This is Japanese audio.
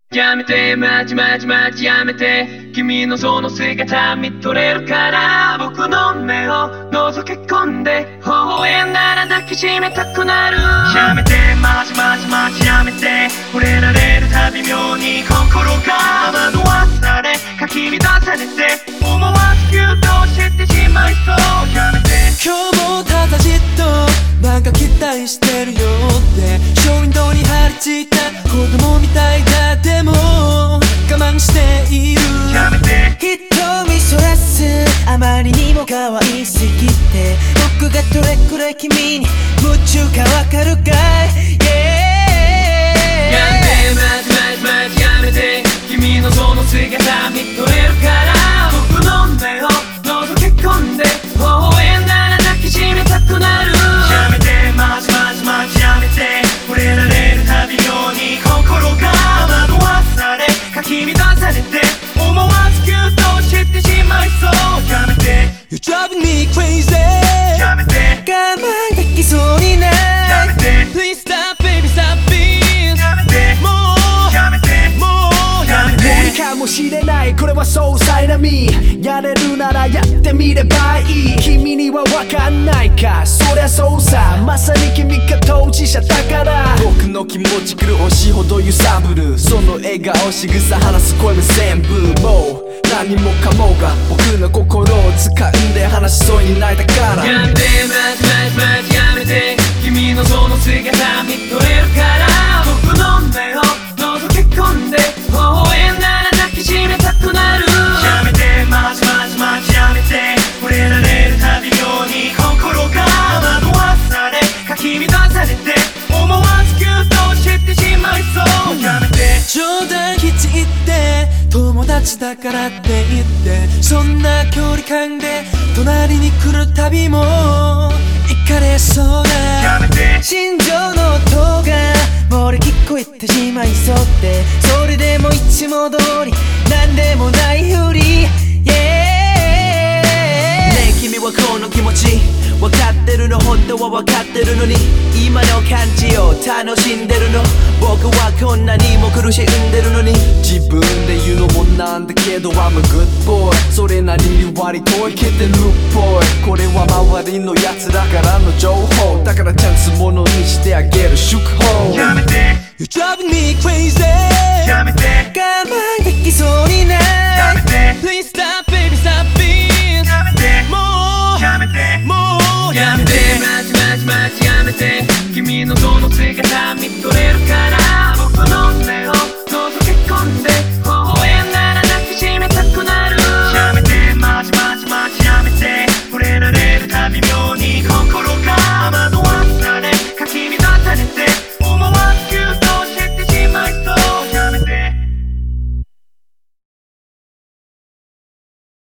やめてマジマジマジやめて、君のその姿見とれるから、僕の目を覗き込んで微笑んだら抱きしめたくなる。やめてマジマジマジやめて、触れられるたび妙に心が惑わされかき乱されて、思わずキュッとしてしまいそう。やめて今日もただじっとなんか期待してるよってショーウィンドウに張り付いた子供みたいだ。でも我慢している。 やめて瞳そらすあまりにも可愛すぎて、僕がどれくらい君に夢中かわかるかい、 やめてマジマジマジやめて、君のその姿見とれるから僕の目を覗き込んで微笑んだら抱きしめたくなる。やめてマジマジマジやめて、触れられるたび妙に心が惑わされかき乱されて、思わずキュッとしてしまいそう。やめて You drive me crazy やめて我慢できそうにない。 やめて Please stop baby stop it やめてもうやめてもうやめ無理てかもしれない、これはそうさいなみ。やれるならやってみればいい。君にはわかんないか、そりゃそうさ。まさに君が当事者だから。 僕の気持ち狂うしほど揺さぶる、その笑顔仕草話す声も全部もう何もかもが僕の心を掴んで話しそうに泣いたから。 やめてマジマジマジやめて、君のその姿見とれるから僕の目を覗き込んで微笑んだら抱きしめたくなる。やめてマジマジマジやめて、触れられるたび妙に心が惑わされかき乱されて、思わずキュッとしてしまいそう。やめて冗談きちって友達だからって言ってそんな距離感で隣に来るたびも行かれそうなやめて心情の音が漏れ聞こえてしまいそうって、それでもいつも通りなんでもないふり、yeah、 ねえ君はこの気持ち分かってるの、本当は分かってるのに今の感じを楽しんでるの。僕はこんなにも苦しんでるのに自分で言うのもなんだけど I'm a good boy、 それなりに割といけてるっぽい。これは周りのやつらからの情報だからチャンスものにしてあげる祝砲。 やめて You drive me crazy